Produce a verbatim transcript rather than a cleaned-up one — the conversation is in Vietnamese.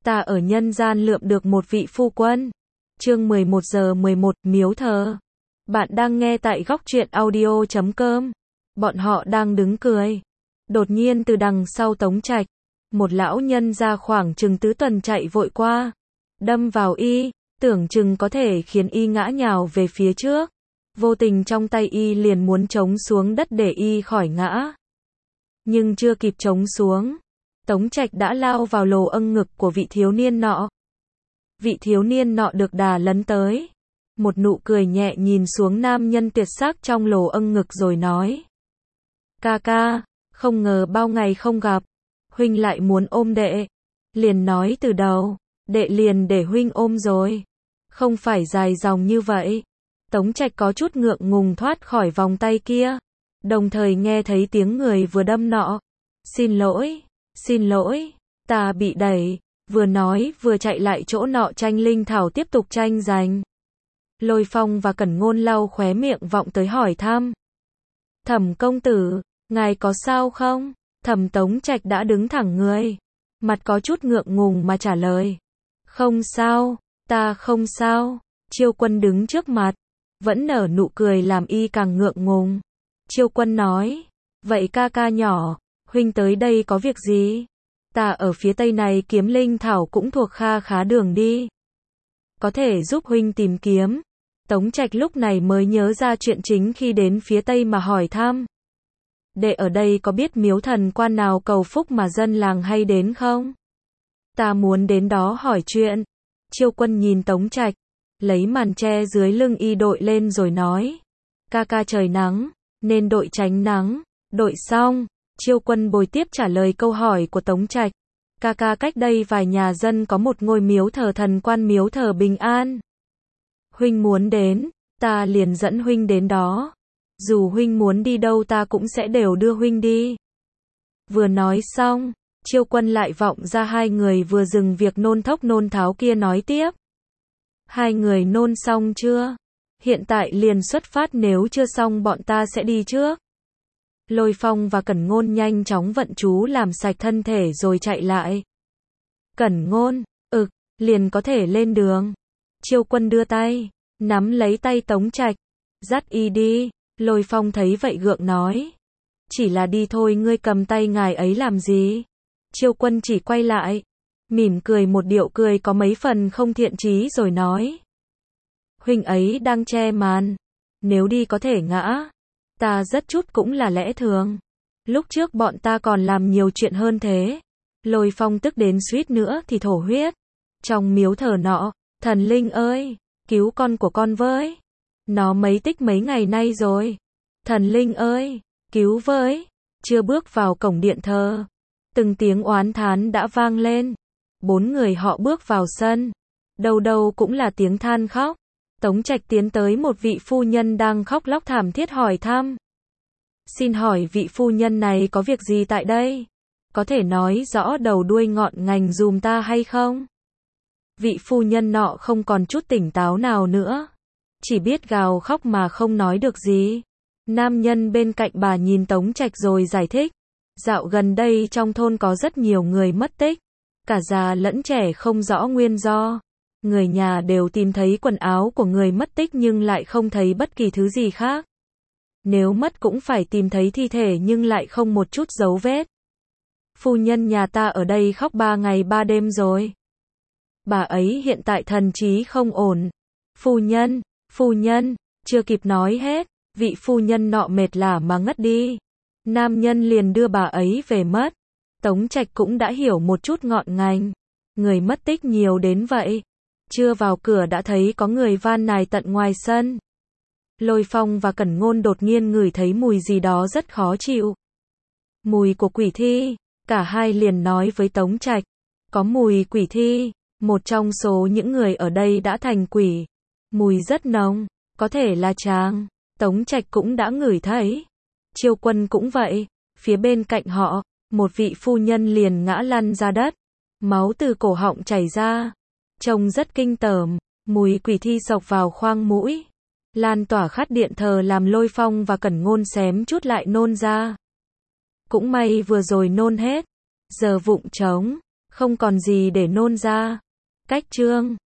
ta ở nhân gian lượm được một vị phu quân. Chương mười một giờ mười một, miếu thờ. Bạn đang nghe tại góc truyện audio chấm com. Bọn họ đang đứng cười. Đột nhiên từ đằng sau Tống Trạch, một lão nhân ra khoảng chừng tứ tuần chạy vội qua, đâm vào y, tưởng chừng có thể khiến y ngã nhào về phía trước. Vô tình trong tay y liền muốn chống xuống đất để y khỏi ngã. Nhưng chưa kịp chống xuống, Tống Trạch đã lao vào lồ âng ngực của vị thiếu niên nọ. Vị thiếu niên nọ được đà lấn tới, một nụ cười nhẹ nhìn xuống nam nhân tuyệt sắc trong lồ âng ngực rồi nói: Ca ca, không ngờ bao ngày không gặp, huynh lại muốn ôm đệ. Liền nói từ đầu, đệ liền để huynh ôm rồi, không phải dài dòng như vậy. Tống Trạch có chút ngượng ngùng thoát khỏi vòng tay kia, đồng thời nghe thấy tiếng người vừa đâm nọ. Xin lỗi, xin lỗi, ta bị đẩy. Vừa nói vừa chạy lại chỗ nọ tranh linh thảo tiếp tục tranh giành. Lôi Phong và Cẩn Ngôn lau khóe miệng vọng tới hỏi thăm: Thẩm công tử, ngài có sao không? Thẩm Tống Trạch đã đứng thẳng người, mặt có chút ngượng ngùng mà trả lời: Không sao, ta không sao. Chiêu Quân đứng trước mặt, vẫn nở nụ cười làm y càng ngượng ngùng. Chiêu Quân nói: Vậy ca ca nhỏ, huynh tới đây có việc gì? Ta ở phía tây này kiếm linh thảo cũng thuộc kha khá đường đi, có thể giúp huynh tìm kiếm. Tống Trạch lúc này mới nhớ ra chuyện chính khi đến phía tây mà hỏi thăm: Đệ ở đây có biết miếu thần quan nào cầu phúc mà dân làng hay đến không? Ta muốn đến đó hỏi chuyện. Chiêu Quân nhìn Tống Trạch, lấy màn che dưới lưng y đội lên rồi nói: Ca ca trời nắng, nên đội tránh nắng. Đội xong, Chiêu Quân bồi tiếp trả lời câu hỏi của Tống Trạch: Ca ca, cách đây vài nhà dân có một ngôi miếu thờ thần quan, miếu thờ Bình An. Huynh muốn đến, ta liền dẫn huynh đến đó. Dù huynh muốn đi đâu ta cũng sẽ đều đưa huynh đi. Vừa nói xong, Chiêu Quân lại vọng ra hai người vừa dừng việc nôn thốc nôn tháo kia nói tiếp: Hai người nôn xong chưa? Hiện tại liền xuất phát, nếu chưa xong bọn ta sẽ đi trước. Lôi Phong và Cẩn Ngôn nhanh chóng vận chú làm sạch thân thể rồi chạy lại. Cẩn Ngôn, ực, liền có thể lên đường. Chiêu Quân đưa tay, nắm lấy tay Tống Trạch, dắt y đi. Lôi Phong thấy vậy gượng nói: Chỉ là đi thôi, ngươi cầm tay ngài ấy làm gì? Chiêu Quân chỉ quay lại, mỉm cười một điệu cười có mấy phần không thiện chí rồi nói: Huynh ấy đang che màn, nếu đi có thể ngã. Ta rất chút cũng là lẽ thường. Lúc trước bọn ta còn làm nhiều chuyện hơn thế. Lôi Phong tức đến suýt nữa thì thổ huyết. Trong miếu thờ nọ, thần linh ơi, cứu con của con với. Nó mấy tích mấy ngày nay rồi. Thần linh ơi, cứu với. Chưa bước vào cổng điện thờ, từng tiếng oán thán đã vang lên. Bốn người họ bước vào sân, đâu đâu cũng là tiếng than khóc. Tống Trạch tiến tới một vị phu nhân đang khóc lóc thảm thiết hỏi thăm: Xin hỏi vị phu nhân này có việc gì tại đây? Có thể nói rõ đầu đuôi ngọn ngành dùm ta hay không? Vị phu nhân nọ không còn chút tỉnh táo nào nữa, chỉ biết gào khóc mà không nói được gì. Nam nhân bên cạnh bà nhìn Tống Trạch rồi giải thích: Dạo gần đây trong thôn có rất nhiều người mất tích, cả già lẫn trẻ không rõ nguyên do. Người nhà đều tìm thấy quần áo của người mất tích nhưng lại không thấy bất kỳ thứ gì khác. Nếu mất cũng phải tìm thấy thi thể nhưng lại không một chút dấu vết. Phu nhân nhà ta ở đây khóc ba ngày ba đêm rồi. Bà ấy hiện tại thần trí không ổn. Phu nhân, phu nhân, chưa kịp nói hết, vị phu nhân nọ mệt lả mà ngất đi. Nam nhân liền đưa bà ấy về mất. Tống Trạch cũng đã hiểu một chút ngọn ngành. Người mất tích nhiều đến vậy. Chưa vào cửa đã thấy có người van nài tận ngoài sân. Lôi Phong và Cẩn Ngôn đột nhiên ngửi thấy mùi gì đó rất khó chịu. Mùi của quỷ thi. Cả hai liền nói với Tống Trạch: Có mùi quỷ thi. Một trong số những người ở đây đã thành quỷ. Mùi rất nồng, có thể là chàng. Tống Trạch cũng đã ngửi thấy. Chiêu Quân cũng vậy. Phía bên cạnh họ, một vị phu nhân liền ngã lăn ra đất, máu từ cổ họng chảy ra, trông rất kinh tởm. Mùi quỷ thi xộc vào khoang mũi, lan tỏa khắp điện thờ làm Lôi Phong và Cẩn Ngôn xém chút lại nôn ra. Cũng may vừa rồi nôn hết, giờ vụng trống, Không còn gì để nôn ra. Cách chương